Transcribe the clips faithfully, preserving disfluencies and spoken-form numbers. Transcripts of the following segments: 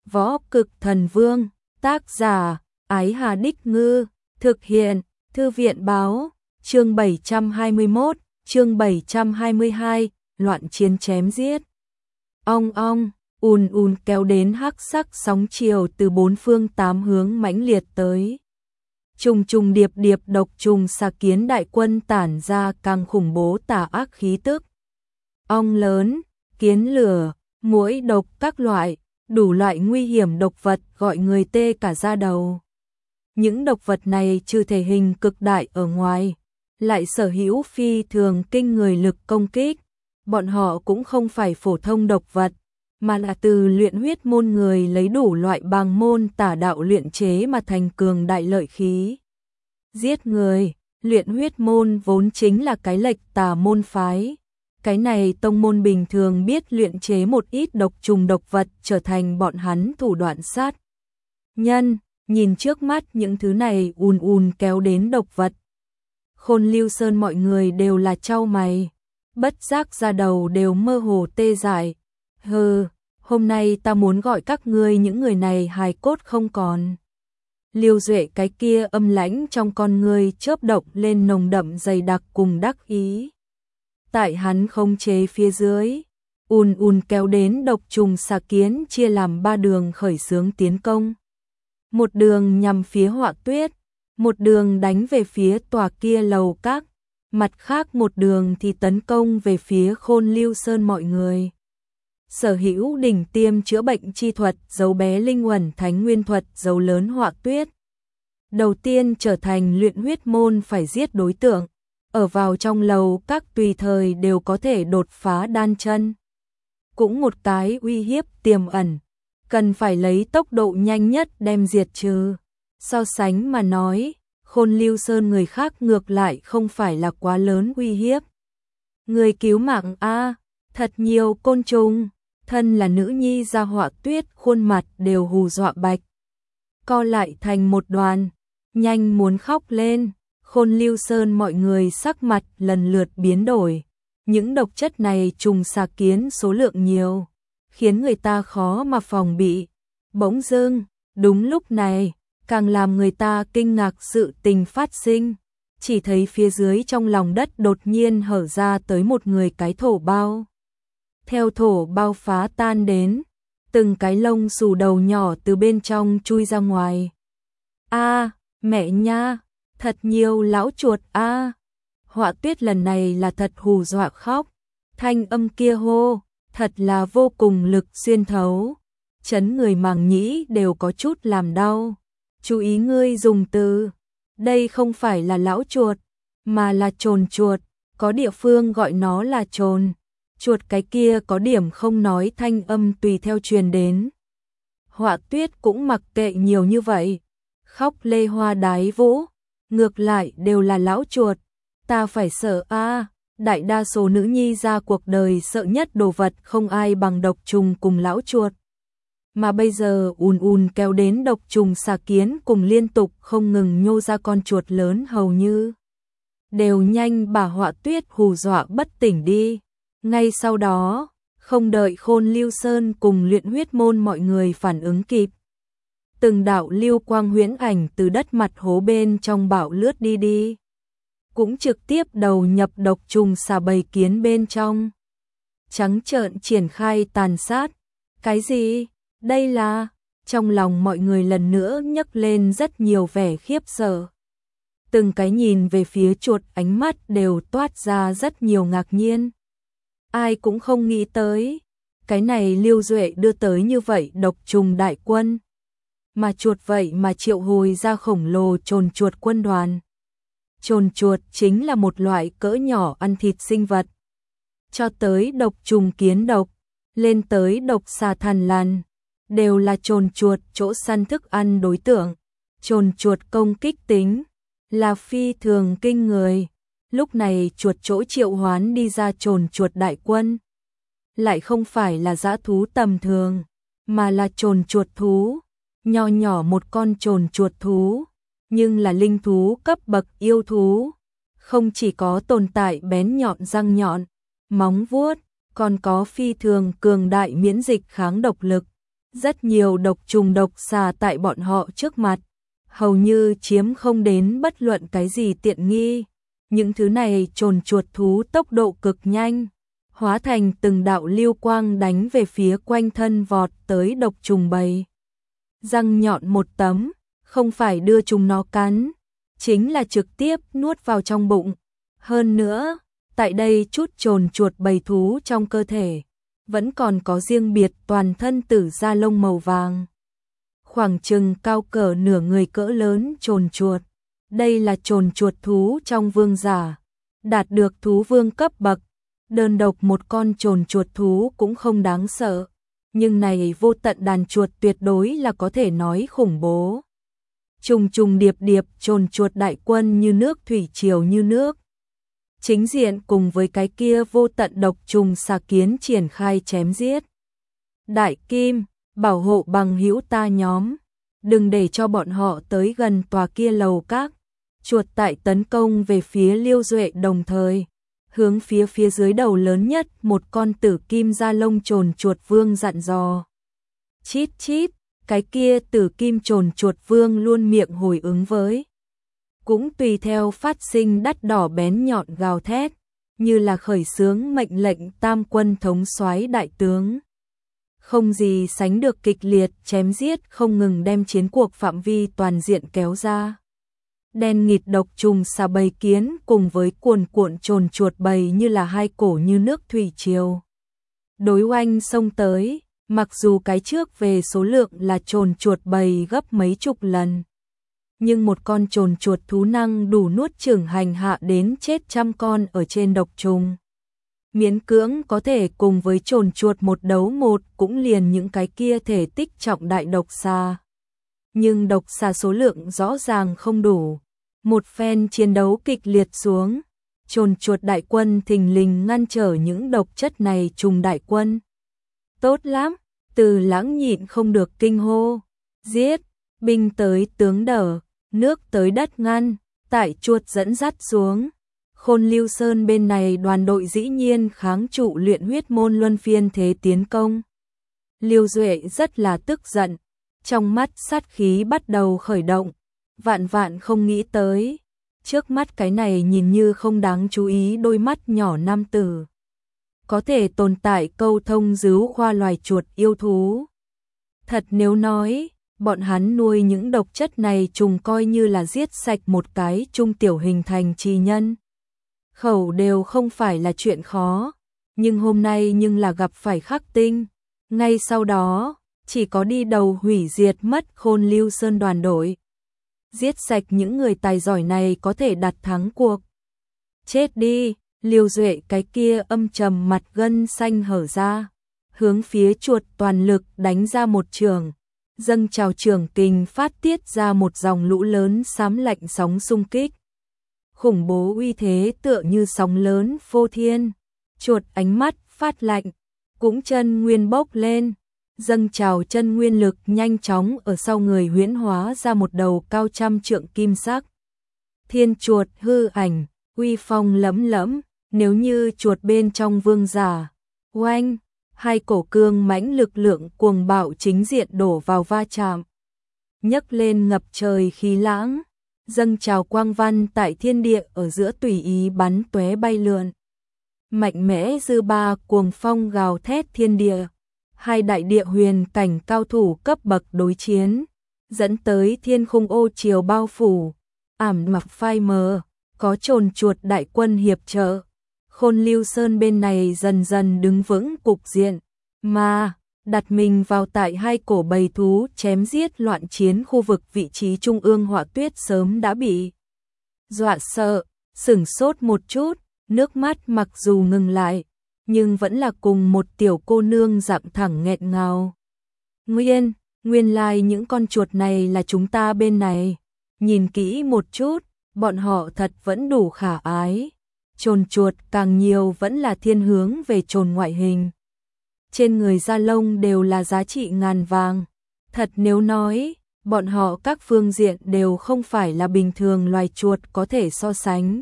Võ Cực Thần Vương, tác giả, Ái Hà Đích Ngư, thực hiện, Thư viện Báo, chương bảy trăm hai mươi mốt, chương bảy trăm hai mươi hai, loạn chiến chém giết. Ong ong, ùn ùn kéo đến hắc sắc sóng chiều từ bốn phương tám hướng mãnh liệt tới. Trùng trùng điệp điệp độc trùng xà kiến đại quân tản ra càng khủng bố tà ác khí tức. Ong lớn, kiến lửa, muỗi độc các loại, đủ loại nguy hiểm độc vật gọi người tê cả da đầu. Những độc vật này trừ thể hình cực đại ở ngoài, lại sở hữu phi thường kinh người lực công kích. Bọn họ cũng không phải phổ thông độc vật, mà là từ luyện huyết môn người lấy đủ loại bàng môn tà đạo luyện chế mà thành cường đại lợi khí. Giết người, luyện huyết môn vốn chính là cái lệch tà môn phái. Cái này tông môn bình thường biết luyện chế một ít độc trùng độc vật trở thành bọn hắn thủ đoạn sát nhân. Nhìn trước mắt những thứ này ùn ùn kéo đến độc vật, Khôn Lưu Sơn mọi người đều là chau mày, bất giác ra đầu đều mơ hồ tê dại. Hừ, hôm nay ta muốn gọi các ngươi những người này hài cốt không còn. Liêu Duệ cái kia âm lãnh trong con ngươi chớp động lên nồng đậm dày đặc cùng đắc ý. Tại hắn khống chế phía dưới, ùn ùn kéo đến độc trùng xà kiến chia làm ba đường khởi xướng tiến công. Một đường nhằm phía Họa Tuyết, một đường đánh về phía tòa kia lầu các, mặt khác một đường thì tấn công về phía Khôn Lưu Sơn mọi người. Sở hữu đỉnh tiêm chữa bệnh chi thuật, dấu bé linh uẩn thánh nguyên thuật, dấu lớn Họa Tuyết. Đầu tiên trở thành luyện huyết môn phải giết đối tượng, ở vào trong lầu các tùy thời đều có thể đột phá đan chân. Cũng một cái uy hiếp tiềm ẩn, cần phải lấy tốc độ nhanh nhất đem diệt trừ. So sánh mà nói, Khôn Lưu Sơn người khác ngược lại không phải là quá lớn uy hiếp. Người cứu mạng a, thật nhiều côn trùng, thân là nữ nhi Gia Họa Tuyết khuôn mặt đều hù dọa bạch. Co lại thành một đoàn, nhanh muốn khóc lên. Khôn Lưu Sơn mọi người sắc mặt lần lượt biến đổi. Những độc chất này trùng xà kiến số lượng nhiều, khiến người ta khó mà phòng bị. Bỗng dưng, đúng lúc này, càng làm người ta kinh ngạc sự tình phát sinh. Chỉ thấy phía dưới trong lòng đất đột nhiên hở ra tới một người cái thổ bao. Theo thổ bao phá tan đến, từng cái lông xù đầu nhỏ từ bên trong chui ra ngoài. A, mẹ nha, thật nhiều lão chuột a. À. Họa Tuyết lần này là thật hù dọa khóc. Thanh âm kia hô, thật là vô cùng lực xuyên thấu. Chấn người màng nhĩ đều có chút làm đau. Chú ý ngươi dùng từ. Đây không phải là lão chuột, mà là trồn chuột. Có địa phương gọi nó là trồn. Chuột cái kia có điểm không nói thanh âm tùy theo truyền đến. Họa Tuyết cũng mặc kệ nhiều như vậy. Khóc lê hoa đái vũ. Ngược lại đều là lão chuột. Ta phải sợ a, à, đại đa số nữ nhi ra cuộc đời sợ nhất đồ vật không ai bằng độc trùng cùng lão chuột. Mà bây giờ ùn ùn kéo đến độc trùng xà kiến cùng liên tục không ngừng nhô ra con chuột lớn hầu như đều nhanh bà Họa Tuyết hù dọa bất tỉnh đi. Ngay sau đó, không đợi Khôn Lưu Sơn cùng luyện huyết môn mọi người phản ứng kịp, từng đạo lưu quang huyễn ảnh từ đất mặt hố bên trong bạo lướt đi đi, cũng trực tiếp đầu nhập độc trùng xà bầy kiến bên trong. Trắng trợn triển khai tàn sát. Cái gì? Đây là... Trong lòng mọi người lần nữa nhấc lên rất nhiều vẻ khiếp sợ. Từng cái nhìn về phía chuột ánh mắt đều toát ra rất nhiều ngạc nhiên. Ai cũng không nghĩ tới, cái này Liêu Duệ đưa tới như vậy độc trùng đại quân. Mà chuột vậy mà triệu hồi ra khổng lồ trồn chuột quân đoàn. Trồn chuột chính là một loại cỡ nhỏ ăn thịt sinh vật. Cho tới độc trùng kiến độc, lên tới độc xà thằn lằn, đều là trồn chuột chỗ săn thức ăn đối tượng. Trồn chuột công kích tính là phi thường kinh người. Lúc này chuột chỗ triệu hoán đi ra trồn chuột đại quân, lại không phải là dã thú tầm thường, mà là trồn chuột thú. Nho nhỏ một con trồn chuột thú, nhưng là linh thú cấp bậc yêu thú. Không chỉ có tồn tại bén nhọn răng nhọn, móng vuốt, còn có phi thường cường đại miễn dịch kháng độc lực. Rất nhiều độc trùng độc xà tại bọn họ trước mặt, hầu như chiếm không đến bất luận cái gì tiện nghi. Những thứ này trồn chuột thú tốc độ cực nhanh, hóa thành từng đạo lưu quang đánh về phía quanh thân vọt tới độc trùng bầy. Răng nhọn một tấm, không phải đưa chúng nó cắn, chính là trực tiếp nuốt vào trong bụng. Hơn nữa, tại đây chút trồn chuột bầy thú trong cơ thể, vẫn còn có riêng biệt toàn thân tử da lông màu vàng. Khoảng chừng cao cỡ nửa người cỡ lớn trồn chuột. Đây là trồn chuột thú trong vương giả, đạt được thú vương cấp bậc. Đơn độc một con trồn chuột thú cũng không đáng sợ, nhưng này vô tận đàn chuột tuyệt đối là có thể nói khủng bố. Trùng trùng điệp điệp trồn chuột đại quân như nước thủy triều như nước. Chính diện cùng với cái kia vô tận độc trùng xà kiến triển khai chém giết. Đại Kim, bảo hộ bằng hữu ta nhóm, đừng để cho bọn họ tới gần tòa kia lầu các. Chuột tại tấn công về phía Liêu Duệ đồng thời, hướng phía phía dưới đầu lớn nhất một con tử kim da lông trồn chuột vương dặn dò. Chít chít, cái kia tử kim trồn chuột vương luôn miệng hồi ứng với. Cũng tùy theo phát sinh đắt đỏ bén nhọn gào thét, như là khởi xướng mệnh lệnh tam quân thống soái đại tướng. Không gì sánh được kịch liệt chém giết không ngừng đem chiến cuộc phạm vi toàn diện kéo ra. Đen nghịt độc trùng xà bầy kiến cùng với cuồn cuộn trồn chuột bầy như là hai cổ như nước thủy triều. Đối oanh xông tới, mặc dù cái trước về số lượng là trồn chuột bầy gấp mấy chục lần. Nhưng một con trồn chuột thú năng đủ nuốt chửng hành hạ đến chết trăm con ở trên độc trùng. Miễn cưỡng có thể cùng với trồn chuột một đấu một cũng liền những cái kia thể tích trọng đại độc xà. Nhưng độc xà số lượng rõ ràng không đủ. Một phen chiến đấu kịch liệt xuống, trồn chuột đại quân thình lình ngăn trở những độc chất này trùng đại quân. Tốt lắm, Từ Lãng nhịn không được kinh hô. Giết, binh tới tướng đỡ, nước tới đất ngăn, tại chuột dẫn dắt xuống. Khôn Lưu Sơn bên này đoàn đội dĩ nhiên kháng trụ luyện huyết môn luân phiên thế tiến công. Liêu Duệ rất là tức giận, trong mắt sát khí bắt đầu khởi động. Vạn vạn không nghĩ tới, trước mắt cái này nhìn như không đáng chú ý đôi mắt nhỏ nam tử. Có thể tồn tại câu thông dứu khoa loài chuột yêu thú. Thật nếu nói, bọn hắn nuôi những độc chất này trùng coi như là giết sạch một cái trung tiểu hình thành trì nhân. Khẩu đều không phải là chuyện khó, nhưng hôm nay nhưng là gặp phải khắc tinh. Ngay sau đó, chỉ có đi đầu hủy diệt mất Khôn Lưu Sơn đoàn đội. Giết sạch những người tài giỏi này có thể đặt thắng cuộc. Chết đi, Liêu Duệ cái kia âm trầm mặt gân xanh hở ra, hướng phía chuột toàn lực đánh ra một trường, dâng trào trường kình phát tiết ra một dòng lũ lớn xám lạnh sóng xung kích. Khủng bố uy thế tựa như sóng lớn phô thiên, chuột ánh mắt phát lạnh, cũng chân nguyên bốc lên. Dâng trào chân nguyên lực nhanh chóng ở sau người huyễn hóa ra một đầu cao trăm trượng kim sắc. Thiên chuột hư ảnh, uy phong lẫm lẫm, nếu như chuột bên trong vương giả. Oanh, hai cổ cương mãnh lực lượng cuồng bạo chính diện đổ vào va chạm. Nhấc lên ngập trời khí lãng, dâng trào quang văn tại thiên địa ở giữa tùy ý bắn tóe bay lượn. Mạnh mẽ dư ba cuồng phong gào thét thiên địa. Hai đại địa huyền cảnh cao thủ cấp bậc đối chiến, dẫn tới thiên khung ô chiều bao phủ, ảm mặc phai mờ, có trồn chuột đại quân hiệp trợ. Khôn Lưu Sơn bên này dần dần đứng vững cục diện, mà đặt mình vào tại hai cổ bầy thú chém giết loạn chiến khu vực vị trí trung ương Họa Tuyết sớm đã bị dọa sợ, sửng sốt một chút, nước mắt mặc dù ngừng lại, nhưng vẫn là cùng một tiểu cô nương dạng thẳng nghẹn ngào. Nguyên, nguyên lai like những con chuột này là chúng ta bên này. Nhìn kỹ một chút, bọn họ thật vẫn đủ khả ái. Trồn chuột càng nhiều vẫn là thiên hướng về trồn ngoại hình. Trên người da lông đều là giá trị ngàn vàng. Thật nếu nói, bọn họ các phương diện đều không phải là bình thường loài chuột có thể so sánh.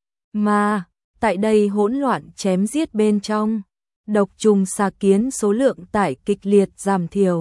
Mà tại đây hỗn loạn chém giết bên trong, độc trùng xà kiến số lượng tại kịch liệt giảm thiểu,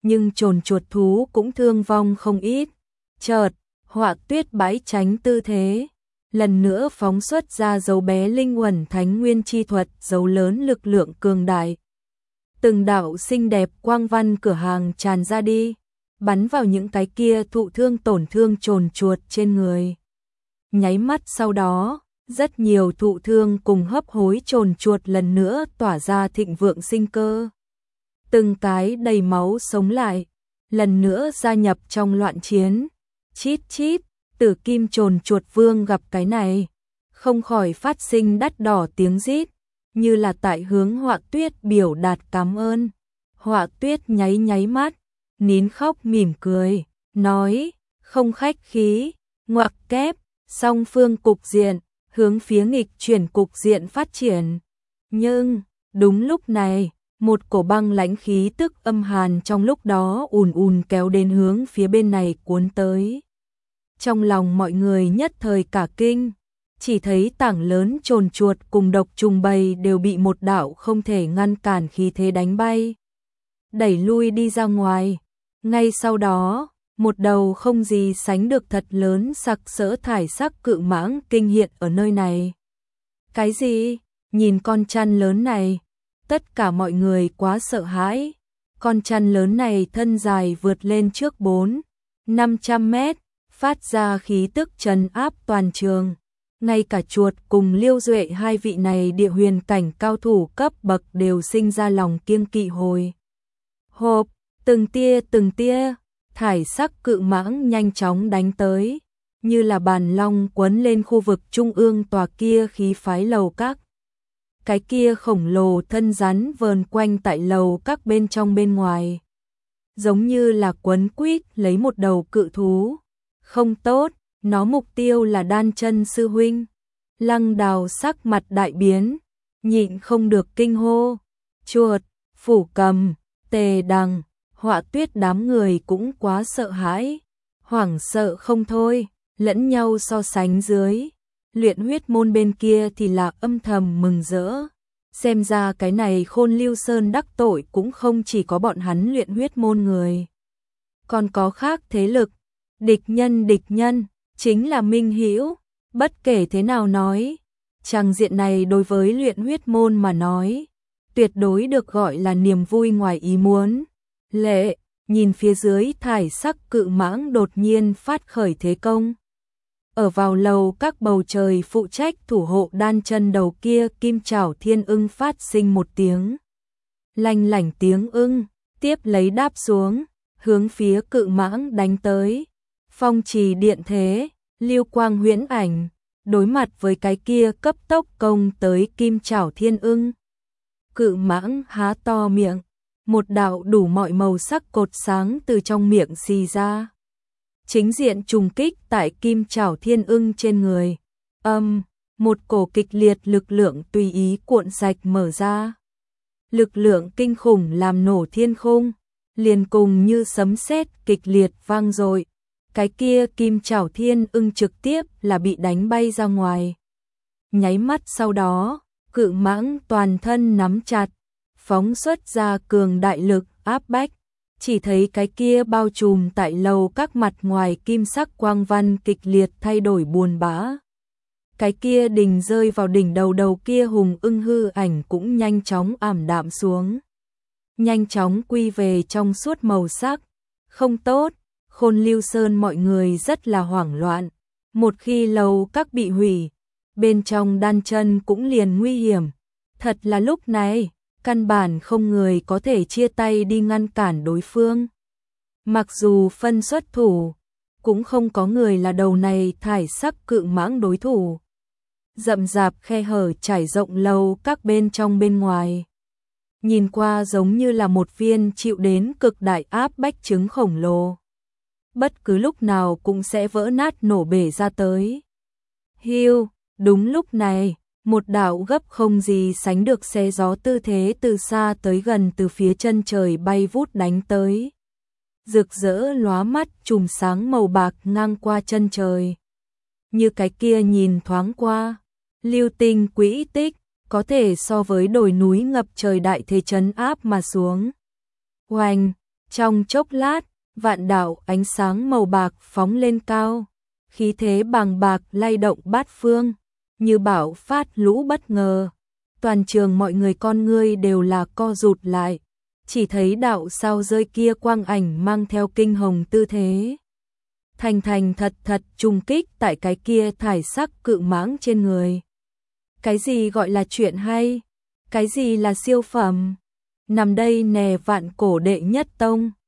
nhưng trồn chuột thú cũng thương vong không ít. Chợt, Họa Tuyết bãi tránh tư thế, lần nữa phóng xuất ra dấu bé linh uẩn thánh nguyên chi thuật, dấu lớn lực lượng cường đại. Từng đạo xinh đẹp quang văn cửa hàng tràn ra đi, bắn vào những cái kia thụ thương tổn thương trồn chuột trên người. Nháy mắt sau đó, rất nhiều thụ thương cùng hấp hối trồn chuột lần nữa tỏa ra thịnh vượng sinh cơ. Từng cái đầy máu sống lại, lần nữa gia nhập trong loạn chiến. Chít chít, Tử Kim trồn chuột vương gặp cái này, không khỏi phát sinh đắt đỏ tiếng rít, như là tại hướng Họa Tuyết biểu đạt cảm ơn. Họa Tuyết nháy nháy mắt, nín khóc mỉm cười, nói, không khách khí, ngoặc kép, song phương cục diện, hướng phía nghịch chuyển cục diện phát triển. Nhưng, đúng lúc này, một cổ băng lãnh khí tức âm hàn trong lúc đó ùn ùn kéo đến hướng phía bên này cuốn tới. Trong lòng mọi người nhất thời cả kinh, chỉ thấy tảng lớn trồn chuột cùng độc trùng bầy đều bị một đạo không thể ngăn cản khí thế đánh bay, đẩy lui đi ra ngoài. Ngay sau đó, một đầu không gì sánh được thật lớn sặc sỡ thải sắc cự mãng kinh hiện ở nơi này. Cái gì? Nhìn con chăn lớn này, tất cả mọi người quá sợ hãi. Con chăn lớn này thân dài vượt lên trước bốn, năm trăm mét, phát ra khí tức trấn áp toàn trường. Ngay cả chuột cùng Liêu Duệ hai vị này địa huyền cảnh cao thủ cấp bậc đều sinh ra lòng kiêng kỵ hồi hộp. Từng tia từng tia thải sắc cự mãng nhanh chóng đánh tới, như là bàn long quấn lên khu vực trung ương tòa kia khí phái lầu các. Cái kia khổng lồ thân rắn vờn quanh tại lầu các bên trong bên ngoài, giống như là quấn quýt lấy một đầu cự thú. Không tốt, nó mục tiêu là Đan Chân sư huynh. Lăng Đào sắc mặt đại biến, nhịn không được kinh hô. Chuột, Phủ Cầm, Tề Đằng, Họa Tuyết đám người cũng quá sợ hãi, hoảng sợ không thôi, lẫn nhau so sánh dưới. Luyện huyết môn bên kia thì là âm thầm mừng rỡ. Xem ra cái này Khôn Lưu Sơn đắc tội cũng không chỉ có bọn hắn luyện huyết môn người, còn có khác thế lực. Địch nhân địch nhân, chính là Minh Hữu. Bất kể thế nào nói, tràng diện này đối với luyện huyết môn mà nói, tuyệt đối được gọi là niềm vui ngoài ý muốn. Lệ, nhìn phía dưới thải sắc cự mãng đột nhiên phát khởi thế công. Ở vào lầu các bầu trời phụ trách thủ hộ Đan Chân đầu kia kim trảo thiên ưng phát sinh một tiếng lanh lảnh tiếng ưng, tiếp lấy đáp xuống, hướng phía cự mãng đánh tới. Phong trì điện thế, lưu quang huyễn ảnh, đối mặt với cái kia cấp tốc công tới kim trảo thiên ưng. Cự mãng há to miệng, một đạo đủ mọi màu sắc cột sáng từ trong miệng xì ra, chính diện trùng kích tại kim trảo thiên ưng trên người. Âm, um, một cổ kịch liệt lực lượng tùy ý cuộn sạch mở ra. Lực lượng kinh khủng làm nổ thiên khung, liền cùng như sấm sét kịch liệt vang dội. Cái kia kim trảo thiên ưng trực tiếp là bị đánh bay ra ngoài. Nháy mắt sau đó, cự mãng toàn thân nắm chặt, phóng xuất ra cường đại lực áp bách. Chỉ thấy cái kia bao trùm tại lầu các mặt ngoài kim sắc quang văn kịch liệt thay đổi buồn bã. Cái kia đình rơi vào đỉnh đầu đầu kia hùng ưng hư ảnh cũng nhanh chóng ảm đạm xuống, nhanh chóng quy về trong suốt màu sắc. Không tốt, Khôn Lưu Sơn mọi người rất là hoảng loạn. Một khi lầu các bị hủy, bên trong Đan Chân cũng liền nguy hiểm. Thật là lúc này, căn bản không người có thể chia tay đi ngăn cản đối phương. Mặc dù phân xuất thủ, cũng không có người là đầu này thải sắc cự mãng đối thủ. Rậm rạp khe hở trải rộng lầu các bên trong bên ngoài, nhìn qua giống như là một viên chịu đến cực đại áp bách trứng khổng lồ, bất cứ lúc nào cũng sẽ vỡ nát nổ bể ra tới. Hiu, đúng lúc này, một đạo gấp không gì sánh được xe gió tư thế từ xa tới gần từ phía chân trời bay vút đánh tới. Rực rỡ lóa mắt chùm sáng màu bạc ngang qua chân trời. Như cái kia nhìn thoáng qua, lưu tinh quỹ tích, có thể so với đồi núi ngập trời đại thế trấn áp mà xuống. Oanh, Trong chốc lát, vạn đạo ánh sáng màu bạc phóng lên cao, khí thế bàng bạc lay động bát phương, như bão phát lũ bất ngờ. Toàn trường mọi người con ngươi đều là co rụt lại, chỉ thấy đạo sao rơi kia quang ảnh mang theo kinh hồng tư thế. Thành thành thật thật trùng kích tại cái kia thải sắc cự mãng trên người. Cái gì gọi là chuyện hay? Cái gì là siêu phẩm? Nằm đây nè vạn cổ đệ nhất tông.